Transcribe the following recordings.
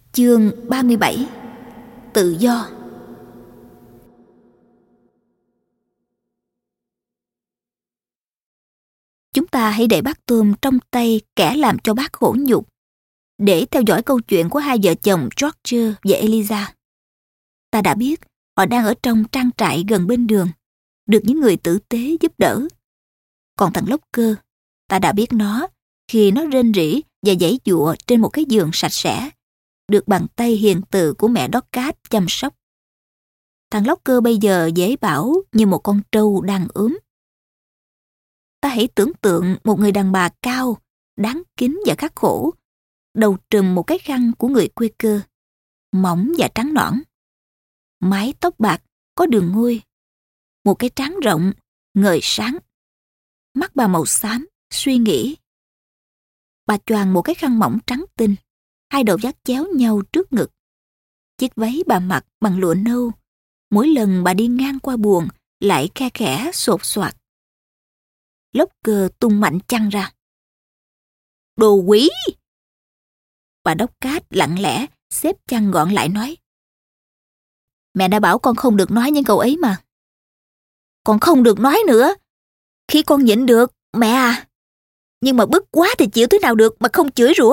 Chương 37: Tự do. Chúng ta hãy để bát tôm trong tay kẻ làm cho bác khổ nhục, để theo dõi câu chuyện của hai vợ chồng George và Eliza. Ta đã biết họ đang ở trong trang trại gần bên đường, được những người tử tế giúp đỡ. Còn thằng Locker, ta đã biết nó khi nó rên rỉ và giãy giụa trên một cái giường sạch sẽ, được bàn tay hiền từ của mẹ Dorcas chăm sóc. Thằng Locker bây giờ dễ bảo như một con trâu đang ốm. Ta hãy tưởng tượng một người đàn bà cao, đáng kính và khắc khổ, đầu trùm một cái khăn của người Quaker, mỏng và trắng nõn. Mái tóc bạc có đường ngôi, một cái trán rộng, ngời sáng. Mắt bà màu xám, suy nghĩ. Bà choàng một cái khăn mỏng trắng tinh, hai đầu vắt chéo nhau trước ngực. Chiếc váy bà mặc bằng lụa nâu, mỗi lần bà đi ngang qua buồng lại khe khẽ sột soạt. Locker tung mạnh chăn ra. Đồ quỷ! Bà Dorcas lặng lẽ xếp chăn gọn lại nói. Mẹ đã bảo con không được nói những câu ấy mà. Con không được nói nữa. Khi con nhịn được, mẹ à. Nhưng mà bức quá thì chịu thế nào được mà không chửi rủa.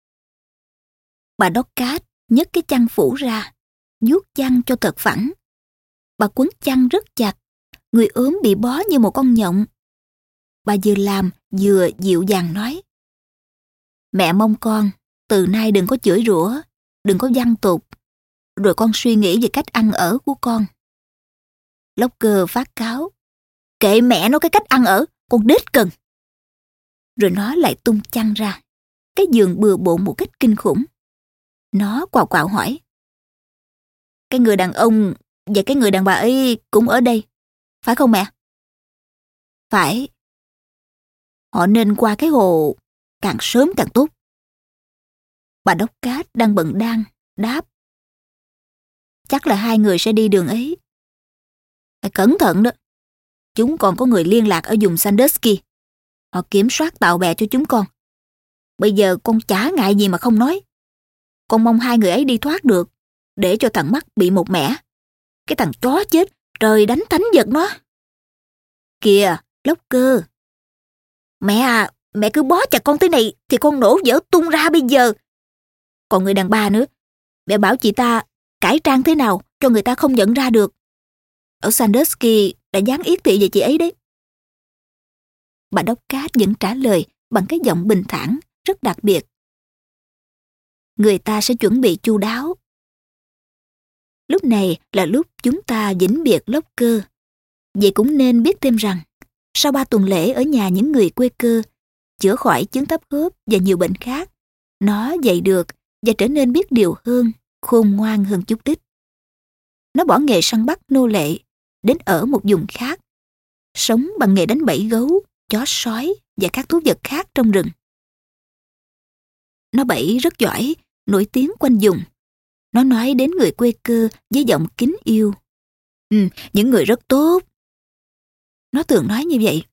Bà Dorcas nhấc cái chăn phủ ra, vuốt chăn cho thật phẳng. Bà quấn chăn rất chặt, người ốm bị bó như một con nhộng. Bà vừa làm vừa dịu dàng nói. Mẹ mong con từ nay đừng có chửi rủa, đừng có văng tục, rồi con suy nghĩ về cách ăn ở của con. Locker phát cáo. Kệ mẹ nó cái cách ăn ở, con đếch cần. Rồi nó lại tung chăn ra. Cái giường bừa bộn một cách kinh khủng. Nó quào quào hỏi. Cái người đàn ông và cái người đàn bà ấy cũng ở đây, phải không mẹ? Phải. Họ nên qua cái hồ càng sớm càng tốt. Bà Dorcas đang bận đan đáp. Chắc là hai người sẽ đi đường ấy. Phải cẩn thận đó. Chúng còn có người liên lạc ở vùng Sandusky. Họ kiểm soát tàu bè cho chúng con. Bây giờ con chả ngại gì mà không nói. Con mong hai người ấy đi thoát được, để cho thằng Mắt bị một mẻ. Cái thằng chó chết, trời đánh thánh vật nó. Kìa, Locker. Mẹ à, mẹ cứ bó chặt con thế này thì con nổ vỡ tung ra bây giờ. Còn người đàn bà nữa, mẹ bảo chị ta cải trang thế nào cho người ta không nhận ra được. Ở Sandusky đã dán yết thị về chị ấy đấy. Bà Dorcas vẫn trả lời bằng cái giọng bình thản, rất đặc biệt. Người ta sẽ chuẩn bị chu đáo. Lúc này là lúc chúng ta vĩnh biệt Locker. Vậy cũng nên biết thêm rằng, sau 3 tuần lễ ở nhà những người Quaker, chữa khỏi chứng thấp khớp và nhiều bệnh khác, nó dậy được và trở nên biết điều hơn, khôn ngoan hơn chút ít. Nó bỏ nghề săn bắt nô lệ, đến ở một vùng khác, sống bằng nghề đánh bẫy gấu, chó sói và các thú vật khác trong rừng. Nó bẫy rất giỏi, nổi tiếng quanh vùng. Nó nói đến người Quaker với giọng kính yêu. Những người rất tốt. Nó thường nói như vậy.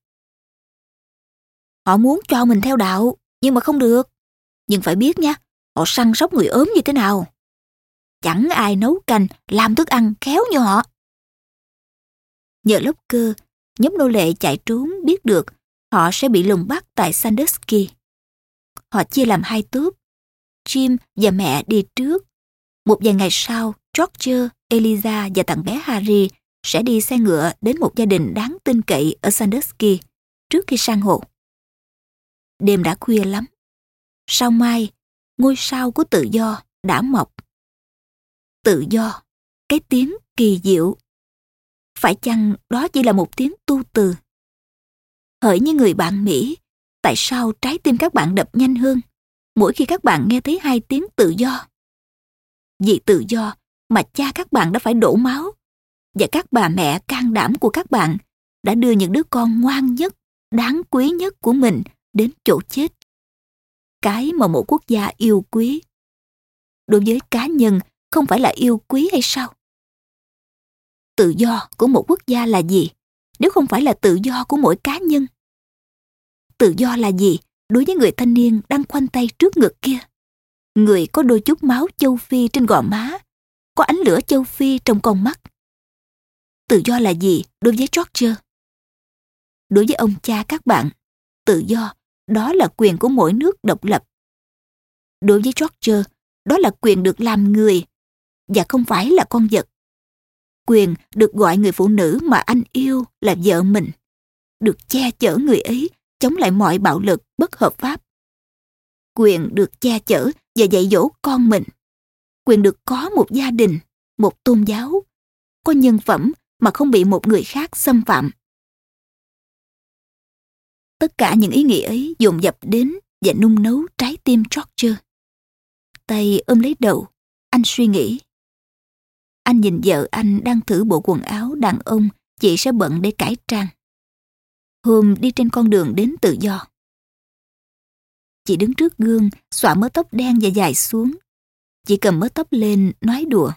Họ muốn cho mình theo đạo, nhưng mà không được. Nhưng phải biết nha, họ săn sóc người ốm như thế nào. Chẳng ai nấu canh, làm thức ăn khéo như họ. Nhờ Locker, nhóm nô lệ chạy trốn biết được họ sẽ bị lùng bắt tại Sandusky. Họ chia làm 2 tốp. Jim và mẹ đi trước. Một vài ngày sau, George, Eliza và thằng bé Harry sẽ đi xe ngựa đến một gia đình đáng tin cậy ở Sandusky trước khi sang hồ. Đêm đã khuya lắm. Sau mai, ngôi sao của tự do đã mọc. Tự do, cái tiếng kỳ diệu. Phải chăng đó chỉ là một tiếng tu từ? Hỡi những người bạn Mỹ, tại sao trái tim các bạn đập nhanh hơn mỗi khi các bạn nghe thấy 2 tiếng tự do? Vì tự do mà cha các bạn đã phải đổ máu, và các bà mẹ can đảm của các bạn đã đưa những đứa con ngoan nhất, đáng quý nhất của mình đến chỗ chết. Cái mà một quốc gia yêu quý, đối với cá nhân không phải là yêu quý hay sao? Tự do của một quốc gia là gì nếu không phải là tự do của mỗi cá nhân? Tự do là gì đối với người thanh niên đang khoanh tay trước ngực kia? Người có đôi chút máu châu Phi trên gò má, có ánh lửa châu Phi trong con mắt. Tự do là gì đối với George? Đối với ông cha các bạn, tự do đó là quyền của mỗi nước độc lập. Đối với George, đó là quyền được làm người và không phải là con vật. Quyền được gọi người phụ nữ mà anh yêu là vợ mình, được che chở người ấy chống lại mọi bạo lực bất hợp pháp. Quyền được che chở và dạy dỗ con mình. Quyền được có một gia đình, một tôn giáo, có nhân phẩm mà không bị một người khác xâm phạm. Tất cả những ý nghĩ ấy dồn dập đến và nung nấu trái tim George. Tay ôm lấy đầu, anh suy nghĩ. Anh nhìn vợ anh đang thử bộ quần áo đàn ông chị sẽ bận để cải trang. Hôm đi trên con đường đến tự do. Chị đứng trước gương, xõa mớ tóc đen và dài xuống. Chị cầm mớ tóc lên, nói đùa.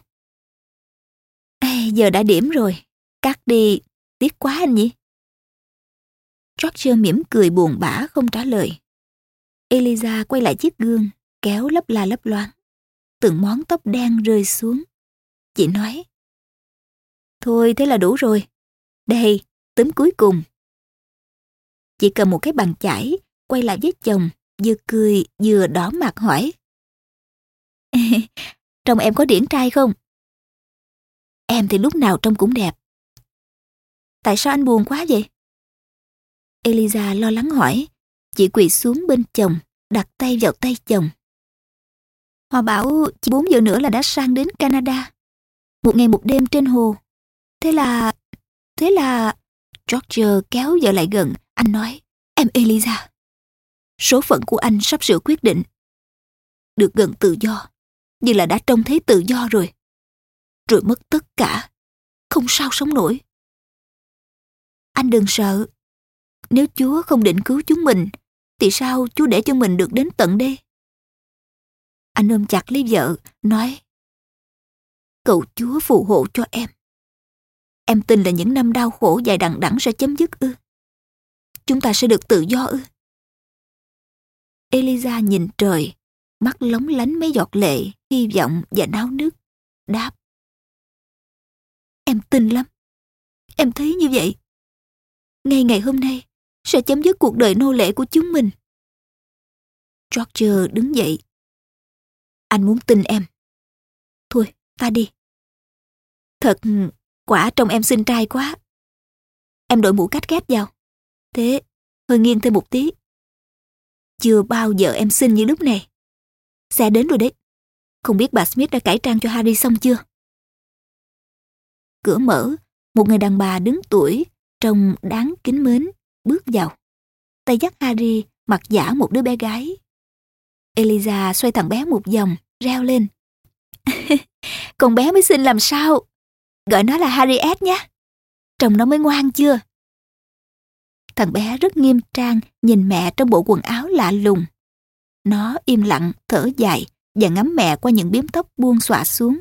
Ê, giờ đã điểm rồi, cắt đi, tiếc quá anh nhỉ? George mỉm cười buồn bã không trả lời. Eliza quay lại chiếc gương, kéo lấp la lấp loáng. Từng món tóc đen rơi xuống. Chị nói. Thôi thế là đủ rồi. Đây, tấm cuối cùng. Chị cầm một cái bàn chải, quay lại với chồng, vừa cười vừa đỏ mặt hỏi. Trông em có điển trai không? Em thì lúc nào trông cũng đẹp. Tại sao anh buồn quá vậy? Eliza lo lắng hỏi. Chị quỳ xuống bên chồng, đặt tay vào tay chồng. Họ bảo chỉ 4 giờ nữa là đã sang đến Canada. 1 ngày 1 đêm trên hồ. Thế là... George kéo vợ lại gần. Anh nói, em Eliza, số phận của anh sắp sửa quyết định. Được gần tự do, như là đã trông thấy tự do rồi. Rồi mất tất cả, không sao sống nổi. Anh đừng sợ. Nếu Chúa không định cứu chúng mình, thì sao Chúa để cho mình được đến tận đây? Anh ôm chặt lấy vợ, nói, cầu Chúa phù hộ cho em. Em tin là những năm đau khổ dài đằng đẵng sẽ chấm dứt ư? Chúng ta sẽ được tự do ư? Eliza nhìn trời, mắt lóng lánh mấy giọt lệ, hy vọng và náo nức, đáp. Em tin lắm. Em thấy như vậy. Ngay ngày hôm nay sẽ chấm dứt cuộc đời nô lệ của chúng mình. George đứng dậy. Anh muốn tin em. Thôi, ta đi. Thật, quả trông em xinh trai quá. Em đội mũ cắt ghép vào. Thế, hơi nghiêng thêm một tí. Chưa bao giờ em xinh như lúc này. Xe đến rồi đấy. Không biết bà Smith đã cải trang cho Harry xong chưa? Cửa mở, một người đàn bà đứng tuổi, trông đáng kính mến, bước vào. Tay dắt Harry, mặc giả một đứa bé gái. Eliza xoay thằng bé một vòng, reo lên. Con bé mới xinh làm sao? Gọi nó là Harriet nhé. Trông nó mới ngoan chưa? Thằng bé rất nghiêm trang nhìn mẹ trong bộ quần áo lạ lùng. Nó im lặng, thở dài và ngắm mẹ qua những biếm tóc buông xõa xuống.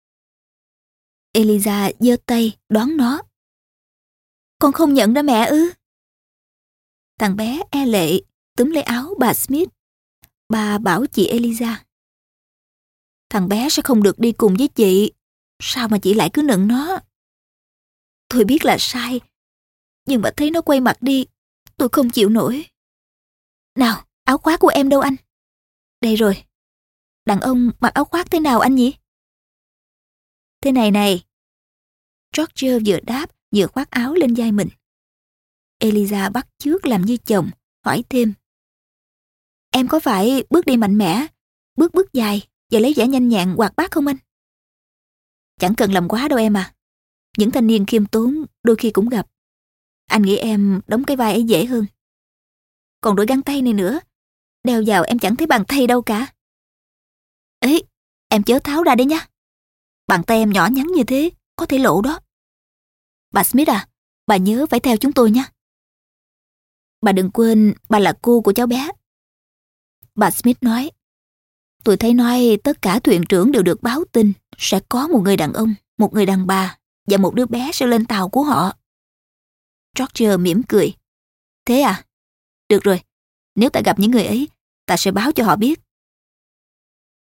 Eliza giơ tay đón nó. Con không nhận ra mẹ ư? Thằng bé e lệ túm lấy áo bà Smith. Bà bảo chị Eliza. Thằng bé sẽ không được đi cùng với chị. Sao mà chị lại cứ nựng nó? Tôi biết là sai, nhưng mà thấy nó quay mặt đi, tôi không chịu nổi. Nào, áo khoác của em đâu anh? Đây rồi. Đàn ông mặc áo khoác thế nào anh nhỉ? Thế này này. George vừa đáp vừa khoác áo lên vai mình. Eliza bắt chước làm như chồng, hỏi thêm. Em có phải bước đi mạnh mẽ, bước dài và lấy vẻ nhanh nhẹn hoạt bát không anh? Chẳng cần làm quá đâu em à. Những thanh niên khiêm tốn đôi khi cũng gặp. Anh nghĩ em đóng cái vai ấy dễ hơn. Còn đôi găng tay này nữa, đeo vào em chẳng thấy bàn tay đâu cả. Ấy, em chớ tháo ra đấy nhá. Bàn tay em nhỏ nhắn như thế, có thể lộ đó. Bà Smith à, bà nhớ phải theo chúng tôi nhé. Bà đừng quên bà là cô của cháu bé. Bà Smith nói. Tôi thấy nói tất cả thuyền trưởng đều được báo tin sẽ có một người đàn ông, một người đàn bà và một đứa bé sẽ lên tàu của họ. George mỉm cười. Thế à? Được rồi, nếu ta gặp những người ấy, ta sẽ báo cho họ biết.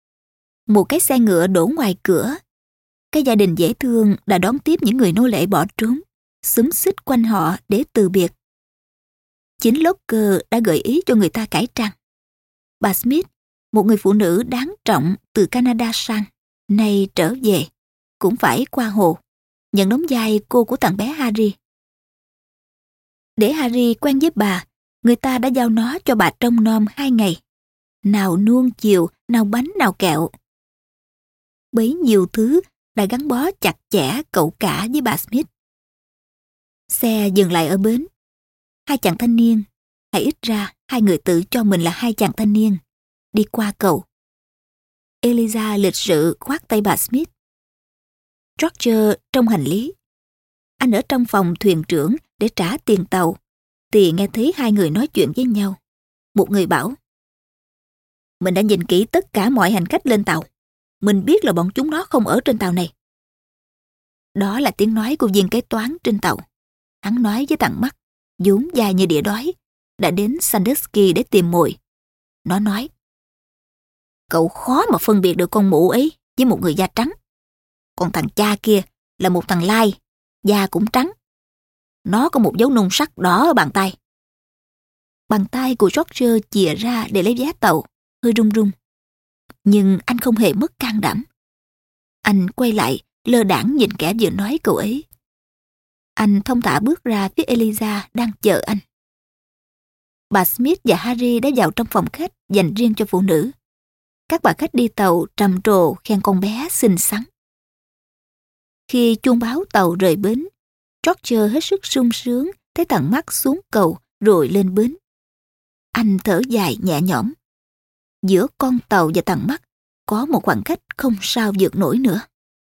Một cái xe ngựa đổ ngoài cửa. Cái gia đình dễ thương đã đón tiếp những người nô lệ bỏ trốn, xúm xít quanh họ để từ biệt. Chính Locker đã gợi ý cho người ta cải trang. Bà Smith, một người phụ nữ đáng trọng từ Canada sang, nay trở về, cũng phải qua hồ, nhận đóng vai cô của thằng bé Harry. Để Harry quen với bà, người ta đã giao nó cho bà trông nom 2 ngày. Nào nuông chiều, nào bánh, nào kẹo. Bấy nhiêu thứ đã gắn bó chặt chẽ cậu cả với bà Smith. Xe dừng lại ở bến. 2 chàng thanh niên, hay ít ra 2 người tự cho mình là 2 chàng thanh niên, đi qua cầu. Eliza lịch sự khoác tay bà Smith. Roger trong hành lý. Anh ở trong phòng thuyền trưởng để trả tiền tàu, thì nghe thấy 2 người nói chuyện với nhau. Một người bảo: "Mình đã nhìn kỹ tất cả mọi hành khách lên tàu. Mình biết là bọn chúng nó không ở trên tàu này." Đó là tiếng nói của viên kế toán trên tàu. Hắn nói với thằng Mắt, vốn dài như đĩa đói, đã đến Sandusky để tìm mồi. Nó nói: "Cậu khó mà phân biệt được con mụ ấy với một người da trắng. Còn thằng cha kia là một thằng lai, da cũng trắng. Nó có một dấu nung sắt đỏ ở bàn tay." Bàn tay của Roger chìa ra để lấy vé tàu, hơi run run. Nhưng anh không hề mất can đảm. Anh quay lại, lơ đãng nhìn kẻ vừa nói cậu ấy. Anh thong thả bước ra phía Eliza đang chờ anh. Bà Smith và Harry đã vào trong phòng khách dành riêng cho phụ nữ. Các bà khách đi tàu trầm trồ khen con bé xinh xắn. Khi chuông báo tàu rời bến, Roger hết sức sung sướng thấy thằng Mắt xuống cầu rồi lên bến. Anh thở dài nhẹ nhõm. Giữa con tàu và thằng Mắt có một khoảng cách không sao vượt nổi nữa.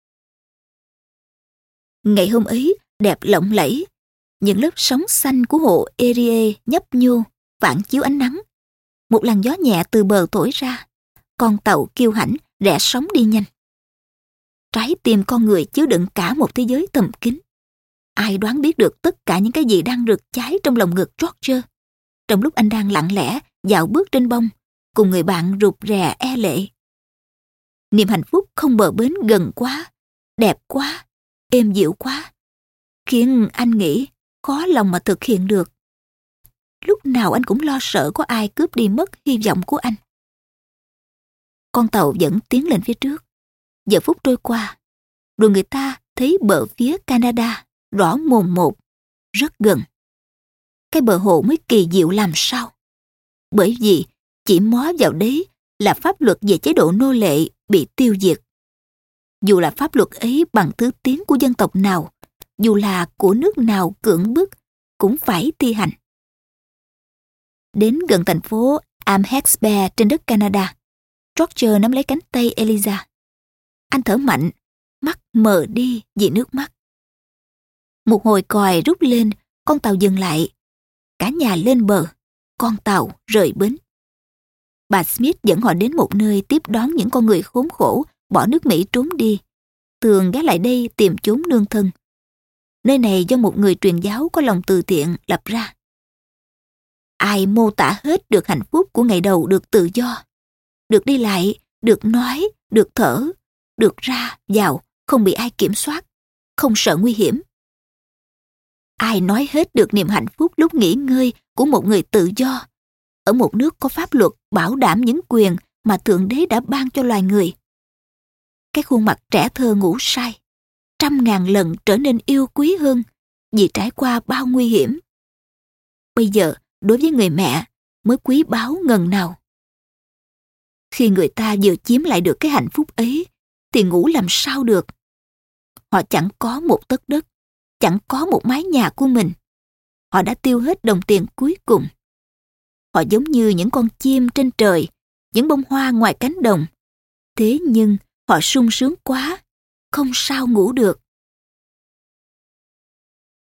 Ngày hôm ấy đẹp lộng lẫy. Những lớp sóng xanh của hồ Erie nhấp nhô phản chiếu ánh nắng. Một làn gió nhẹ từ bờ thổi ra. Con tàu kiêu hãnh rẽ sóng đi nhanh. Trái tim con người chứa đựng cả một thế giới thầm kín. Ai đoán biết được tất cả những cái gì đang rực cháy trong lòng ngực Roger trong lúc anh đang lặng lẽ dạo bước trên bông cùng người bạn rụt rè e lệ. Niềm hạnh phúc không bờ bến gần quá, đẹp quá, êm dịu quá, khiến anh nghĩ khó lòng mà thực hiện được. Lúc nào anh cũng lo sợ có ai cướp đi mất hy vọng của anh. Con tàu vẫn tiến lên phía trước. Giờ phút trôi qua, rồi người ta thấy bờ phía Canada rõ mồn một, rất gần. Cái bờ hồ mới kỳ diệu làm sao. Bởi vì chỉ mó vào đấy là pháp luật về chế độ nô lệ bị tiêu diệt. Dù là pháp luật ấy bằng thứ tiếng của dân tộc nào, dù là của nước nào cưỡng bức, cũng phải thi hành. Đến gần thành phố Amherstburg trên đất Canada, Roger nắm lấy cánh tay Eliza. Anh thở mạnh, mắt mờ đi vì nước mắt. Một hồi còi rút lên, con tàu dừng lại. Cả nhà lên bờ, con tàu rời bến. Bà Smith dẫn họ đến một nơi tiếp đón những con người khốn khổ bỏ nước Mỹ trốn đi, thường ghé lại đây tìm chốn nương thân. Nơi này do một người truyền giáo có lòng từ thiện lập ra. Ai mô tả hết được hạnh phúc của ngày đầu được tự do, được đi lại, được nói, được thở, được ra, vào, không bị ai kiểm soát, không sợ nguy hiểm. Ai nói hết được niềm hạnh phúc lúc nghỉ ngơi của một người tự do, ở một nước có pháp luật bảo đảm những quyền mà Thượng Đế đã ban cho loài người. Cái khuôn mặt trẻ thơ ngủ say, 100.000 lần trở nên yêu quý hơn vì trải qua bao nguy hiểm. Bây giờ, đối với người mẹ, mới quý báu ngần nào. Khi người ta vừa chiếm lại được cái hạnh phúc ấy, thì ngủ làm sao được. Họ chẳng có một tấc đất, chẳng có một mái nhà của mình. Họ đã tiêu hết đồng tiền cuối cùng. Họ giống như những con chim trên trời, những bông hoa ngoài cánh đồng. Thế nhưng họ sung sướng quá, không sao ngủ được.